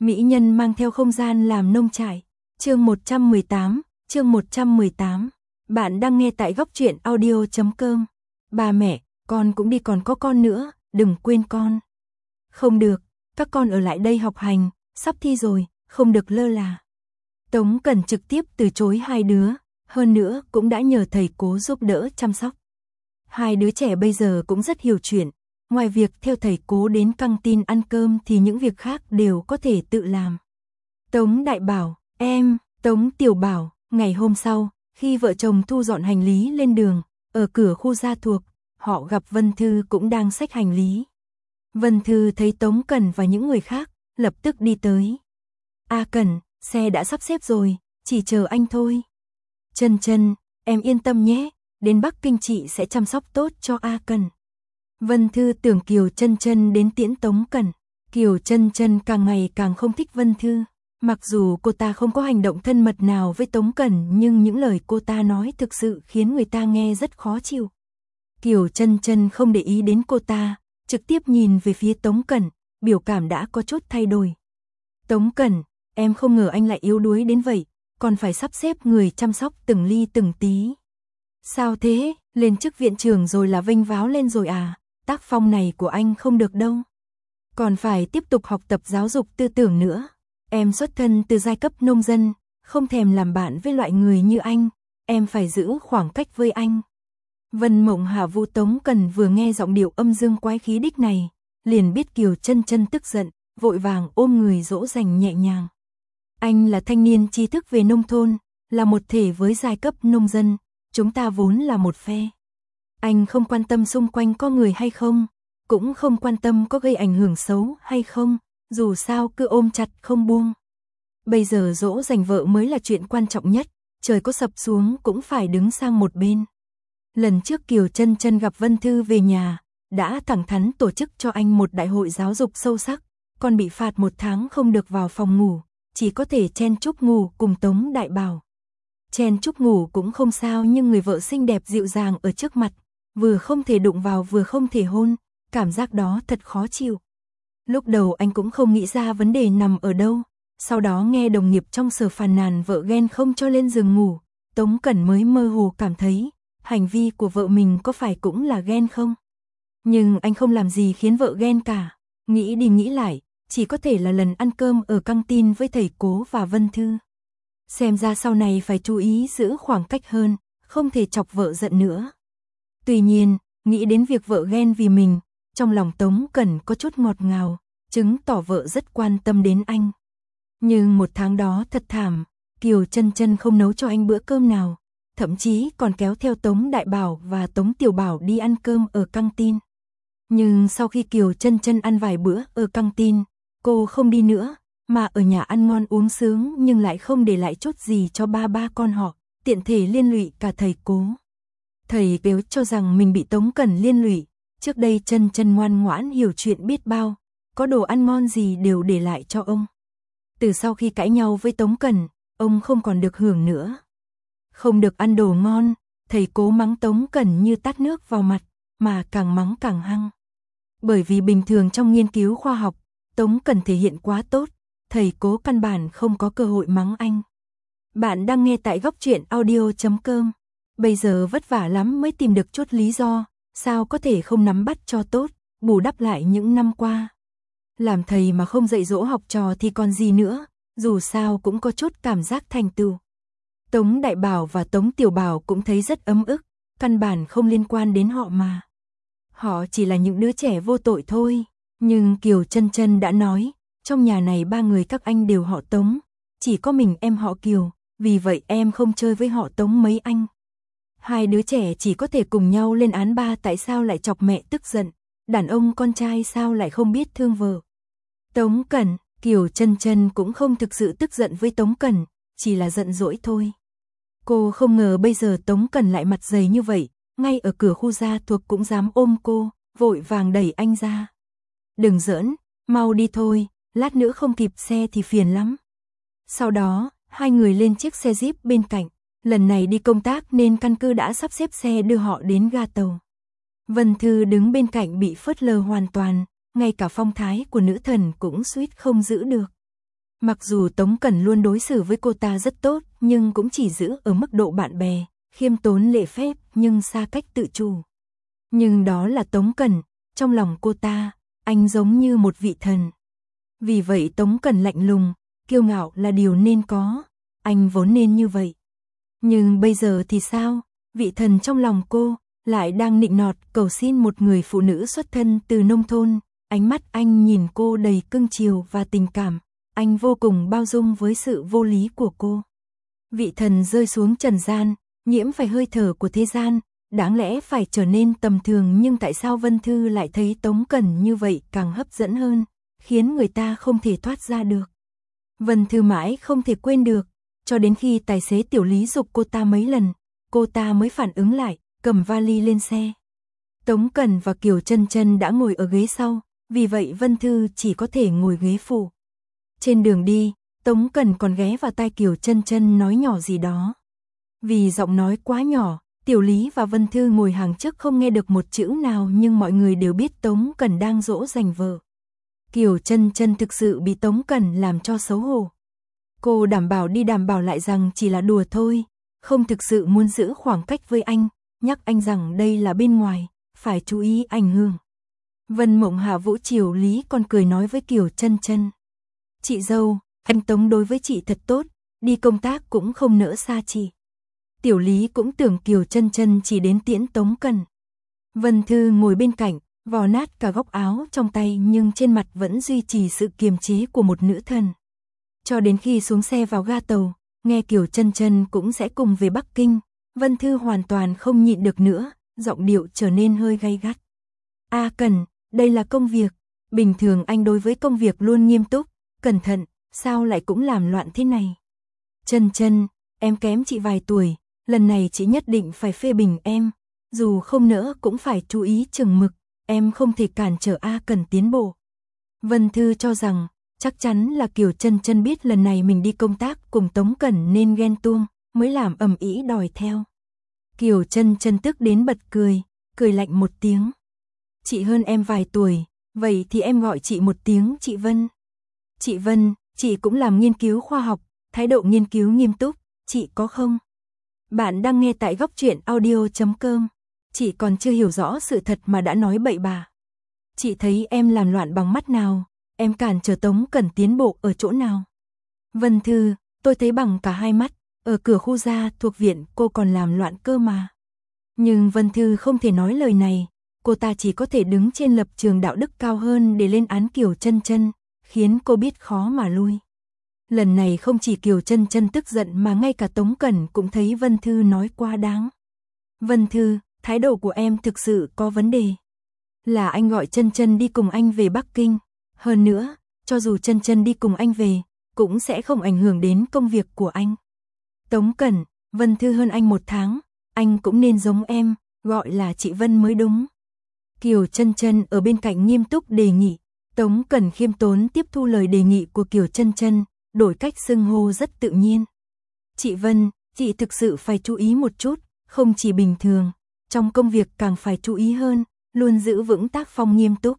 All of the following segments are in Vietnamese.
Mỹ nhân mang theo không gian làm nông trại. Chương 118. Bạn đang nghe tại góc truyện audio.com. Ba mẹ, con cũng đi, còn có con nữa, đừng quên con. Không được, các con ở lại đây học hành, sắp thi rồi, không được lơ là. Tống Cẩn trực tiếp từ chối hai đứa, hơn nữa cũng đã nhờ thầy cố giúp đỡ chăm sóc. Hai đứa trẻ bây giờ cũng rất hiểu chuyện, ngoài việc theo thầy cố đến căng tin ăn cơm thì những việc khác đều có thể tự làm. Tống Đại bảo, em, Tống Tiểu bảo, ngày hôm sau, khi vợ chồng thu dọn hành lý lên đường, ở cửa khu gia thuộc, họ gặp Vân Thư cũng đang xách hành lý. Vân Thư thấy Tống Cẩn và những người khác, lập tức đi tới. A Cẩn, xe đã sắp xếp rồi, chỉ chờ anh thôi. Chân Chân, em yên tâm nhé, đến Bắc Kinh chị sẽ chăm sóc tốt cho A Cẩn. Vân Thư tưởng Kiều Chân Chân đến tiễn Tống Cẩn. Kiều Chân Chân càng ngày càng không thích Vân Thư. Mặc dù cô ta không có hành động thân mật nào với Tống Cẩn, nhưng những lời cô ta nói thực sự khiến người ta nghe rất khó chịu. Kiều Chân Chân không để ý đến cô ta, trực tiếp nhìn về phía Tống Cẩn, biểu cảm đã có chút thay đổi. Tống Cẩn, em không ngờ anh lại yếu đuối đến vậy, còn phải sắp xếp người chăm sóc từng ly từng tí. Sao thế, lên chức viện trưởng rồi là vênh váo lên rồi à? Tác phong này của anh không được đâu. Còn phải tiếp tục học tập giáo dục tư tưởng nữa. Em xuất thân từ giai cấp nông dân, không thèm làm bạn với loại người như anh, em phải giữ khoảng cách với anh. Vân Mộng Hà Vũ Tống Cẩn vừa nghe giọng điệu âm dương quái khí đích này, liền biết Kiều Chân Chân tức giận, vội vàng ôm người dỗ dành nhẹ nhàng. Anh là thanh niên tri thức về nông thôn, là một thể với giai cấp nông dân, chúng ta vốn là một phe. Anh không quan tâm xung quanh có người hay không, cũng không quan tâm có gây ảnh hưởng xấu hay không, dù sao cứ ôm chặt không buông. Bây giờ dỗ dành vợ mới là chuyện quan trọng nhất, trời có sập xuống cũng phải đứng sang một bên. Lần trước Kiều Chân Chân gặp Vân Thư về nhà, đã thẳng thắn tổ chức cho anh một đại hội giáo dục sâu sắc, còn bị phạt 1 tháng không được vào phòng ngủ, chỉ có thể chen chúc ngủ cùng Tống Đại bảo. Chen chúc ngủ cũng không sao, nhưng người vợ xinh đẹp dịu dàng ở trước mặt, vừa không thể đụng vào vừa không thể hôn, cảm giác đó thật khó chịu. Lúc đầu anh cũng không nghĩ ra vấn đề nằm ở đâu, sau đó nghe đồng nghiệp trong sở phàn nàn vợ ghen không cho lên giường ngủ, Tống Cẩn mới mơ hồ cảm thấy, hành vi của vợ mình có phải cũng là ghen không? Nhưng anh không làm gì khiến vợ ghen cả, nghĩ đi nghĩ lại, chỉ có thể là lần ăn cơm ở căng tin với thầy Cố và Vân Thư. Xem ra sau này phải chú ý giữ khoảng cách hơn, không thể chọc vợ giận nữa. Tuy nhiên, nghĩ đến việc vợ ghen vì mình, trong lòng Tống Cẩn có chút ngọt ngào, chứng tỏ vợ rất quan tâm đến anh. Nhưng 1 tháng đó thật thảm, Kiều Chân Chân không nấu cho anh bữa cơm nào, thậm chí còn kéo theo Tống Đại bảo và Tống Tiểu bảo đi ăn cơm ở căng tin. Nhưng sau khi Kiều Chân Chân ăn vài bữa ở căng tin, cô không đi nữa, mà ở nhà ăn ngon uống sướng nhưng lại không để lại chút gì cho ba con họ, tiện thể liên lụy cả thầy Cố. Thầy Cố cho rằng mình bị Tống Cẩn liên lụy, trước đây Chân Chân ngoan ngoãn hiểu chuyện biết bao, có đồ ăn ngon gì đều để lại cho ông. Từ sau khi cãi nhau với Tống Cẩn, ông không còn được hưởng nữa. Không được ăn đồ ngon, thầy Cố mắng Tống Cẩn như tát nước vào mặt, mà càng mắng càng hăng. Bởi vì bình thường trong nghiên cứu khoa học, Tống Cẩn thể hiện quá tốt, thầy Cố căn bản không có cơ hội mắng anh. Bạn đang nghe tại góc truyện audio.com. Bây giờ vất vả lắm mới tìm được chút lý do, sao có thể không nắm bắt cho tốt, bù đắp lại những năm qua. Làm thầy mà không dạy dỗ học trò thì còn gì nữa, dù sao cũng có chút cảm giác thành tựu. Tống Đại bảo và Tống Tiểu bảo cũng thấy rất ấm ức, căn bản không liên quan đến họ mà. Họ chỉ là những đứa trẻ vô tội thôi, nhưng Kiều Chân Chân đã nói, trong nhà này 3 người các anh đều họ Tống, chỉ có mình em họ Kiều, vì vậy em không chơi với họ Tống mấy anh. 2 đứa trẻ chỉ có thể cùng nhau lên án ba tại sao lại chọc mẹ tức giận, đàn ông con trai sao lại không biết thương vợ. Tống Cẩn, Kiều Chân Chân cũng không thực sự tức giận với Tống Cẩn, chỉ là giận dỗi thôi. Cô không ngờ bây giờ Tống Cẩn lại mặt dày như vậy, ngay ở cửa khu gia thuộc cũng dám ôm cô, vội vàng đẩy anh ra. Đừng giỡn, mau đi thôi, lát nữa không kịp xe thì phiền lắm. Sau đó, 2 người lên chiếc xe Jeep bên cạnh, lần này đi công tác nên căn cứ đã sắp xếp xe đưa họ đến ga tàu. Vân Thư đứng bên cạnh bị phớt lờ hoàn toàn, ngay cả phong thái của nữ thần cũng suýt không giữ được. Mặc dù Tống Cẩn luôn đối xử với cô ta rất tốt, nhưng cũng chỉ giữ ở mức độ bạn bè, khiêm tốn lễ phép nhưng xa cách tự chủ. Nhưng đó là Tống Cẩn, trong lòng cô ta, anh giống như một vị thần. Vì vậy Tống Cẩn lạnh lùng, kiêu ngạo là điều nên có, anh vốn nên như vậy. Nhưng bây giờ thì sao? Vị thần trong lòng cô lại đang nịnh nọt cầu xin một người phụ nữ xuất thân từ nông thôn. Ánh mắt anh nhìn cô đầy cưng chiều và tình cảm, anh vô cùng bao dung với sự vô lý của cô. Vị thần rơi xuống trần gian, nhiễm phải hơi thở của thế gian, đáng lẽ phải trở nên tầm thường, nhưng tại sao Vân Thư lại thấy Tống Cẩn như vậy càng hấp dẫn hơn, khiến người ta không thể thoát ra được. Vân Thư mãi không thể quên được, cho đến khi tài xế Tiểu Lý giục cô ta mấy lần, cô ta mới phản ứng lại, cầm vali lên xe. Tống Cẩn và Kiều Chân Chân đã ngồi ở ghế sau, vì vậy Vân Thư chỉ có thể ngồi ghế phụ. Trên đường đi, Tống Cẩn còn ghé vào tai Kiều Chân Chân nói nhỏ gì đó. Vì giọng nói quá nhỏ, Tiểu Lý và Vân Thư ngồi hàng trước không nghe được một chữ nào, nhưng mọi người đều biết Tống Cẩn đang dỗ dành vợ. Kiều Chân Chân thực sự bị Tống Cẩn làm cho xấu hổ. Cô đảm bảo đi đảm bảo lại rằng chỉ là đùa thôi, không thực sự muốn giữ khoảng cách với anh, nhắc anh rằng đây là bên ngoài, phải chú ý ảnh hưởng. Vân Mộng Hạ Vũ chiều Lý còn cười nói với Kiều Chân Chân: "Chị dâu, anh Tống đối với chị thật tốt, đi công tác cũng không nỡ xa chị." Tiểu Lý cũng tưởng Kiều Chân Chân chỉ đến tiễn Tống Cẩn. Vân Thư ngồi bên cạnh, vò nát cả góc áo trong tay, nhưng trên mặt vẫn duy trì sự kiềm chế của một nữ thần. Cho đến khi xuống xe vào ga tàu, nghe Kiều Chân Chân cũng sẽ cùng về Bắc Kinh, Vân Thư hoàn toàn không nhịn được nữa, giọng điệu trở nên hơi gay gắt. "A Cẩn, đây là công việc, bình thường anh đối với công việc luôn nghiêm túc, cẩn thận, sao lại cũng làm loạn thế này? Chân Chân, em kém chị vài tuổi, lần này chị nhất định phải phê bình em, dù không nỡ cũng phải chú ý chừng mực, em không thể cản trở A Cẩn tiến bộ." Vân Thư cho rằng, chắc chắn là Kiều Chân Chân biết lần này mình đi công tác cùng Tống Cẩn nên ghen tuông, mới làm ầm ĩ đòi theo. Kiều Chân Chân tức đến bật cười, cười lạnh một tiếng. "Chị hơn em vài tuổi, vậy thì em gọi chị một tiếng chị Vân." "Chị Vân, chị cũng làm nghiên cứu khoa học, thái độ nghiên cứu nghiêm túc, chị có không?" Bạn đang nghe tại Góc Truyện Audio.com. Chị còn chưa hiểu rõ sự thật mà đã nói bậy bạ. Chị thấy em làm loạn bằng mắt nào, em cản trở Tống Cẩn tiến bộ ở chỗ nào? Vân Thư, tôi thấy bằng cả hai mắt, ở cửa khu gia thuộc viện cô còn làm loạn cơ mà. Nhưng Vân Thư không thể nói lời này, cô ta chỉ có thể đứng trên lập trường đạo đức cao hơn để lên án Kiều Chân Chân, khiến cô biết khó mà lui. Lần này không chỉ Kiều Chân Chân tức giận mà ngay cả Tống Cẩn cũng thấy Vân Thư nói quá đáng. "Vân Thư, thái độ của em thực sự có vấn đề. Là anh gọi Chân Chân đi cùng anh về Bắc Kinh. Hơn nữa, cho dù Chân Chân đi cùng anh về, cũng sẽ không ảnh hưởng đến công việc của anh. Tống Cẩn, Vân Thư hơn anh 1 tháng, anh cũng nên giống em, gọi là chị Vân mới đúng." Kiều Chân Chân ở bên cạnh nghiêm túc đề nghị. Tống Cẩn khiêm tốn tiếp thu lời đề nghị của Kiều Chân Chân, đổi cách xưng hô rất tự nhiên. "Chị Vân, chị thực sự phải chú ý một chút, không chỉ bình thường, trong công việc càng phải chú ý hơn, luôn giữ vững tác phong nghiêm túc."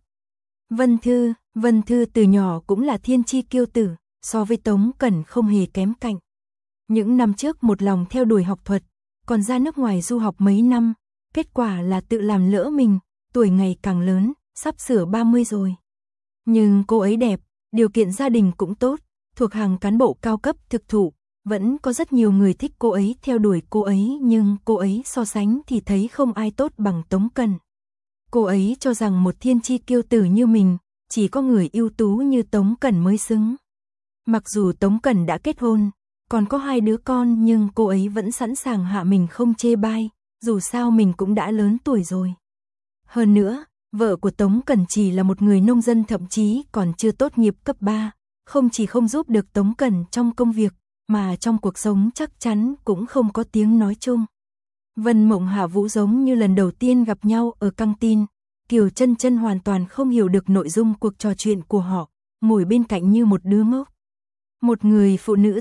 Vân Thư từ nhỏ cũng là thiên chi kiêu tử, so với Tống Cẩn không hề kém cạnh. Những năm trước một lòng theo đuổi học thuật, còn ra nước ngoài du học mấy năm, kết quả là tự làm lỡ mình, tuổi ngày càng lớn, sắp sửa 30 rồi. Nhưng cô ấy đẹp, điều kiện gia đình cũng tốt, thuộc hàng cán bộ cao cấp thực thụ, vẫn có rất nhiều người thích cô ấy theo đuổi cô ấy, nhưng cô ấy so sánh thì thấy không ai tốt bằng Tống Cẩn. Cô ấy cho rằng một thiên chi kiêu tử như mình, chỉ có người ưu tú như Tống Cẩn mới xứng. Mặc dù Tống Cẩn đã kết hôn, còn có 2 đứa con, nhưng cô ấy vẫn sẵn sàng hạ mình không chê bai, dù sao mình cũng đã lớn tuổi rồi. Hơn nữa, vợ của Tống Cẩn chỉ là một người nông dân, thậm chí còn chưa tốt nghiệp cấp 3, không chỉ không giúp được Tống Cẩn trong công việc, mà trong cuộc sống chắc chắn cũng không có tiếng nói chung. Vân Mộng Hạ Vũ giống như lần đầu tiên gặp nhau ở căng tin, Kiều Chân Chân hoàn toàn không hiểu được nội dung cuộc trò chuyện của họ, ngồi bên cạnh như một đứa ngốc. Một người phụ nữ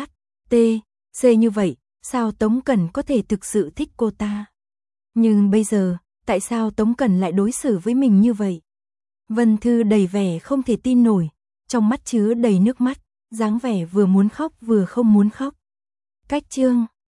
THC như vậy, sao Tống Cẩn có thể thực sự thích cô ta? Nhưng bây giờ, tại sao Tống Cẩn lại đối xử với mình như vậy? Vân Thư đầy vẻ không thể tin nổi, trong mắt chứa đầy nước mắt, dáng vẻ vừa muốn khóc vừa không muốn khóc. Cách chương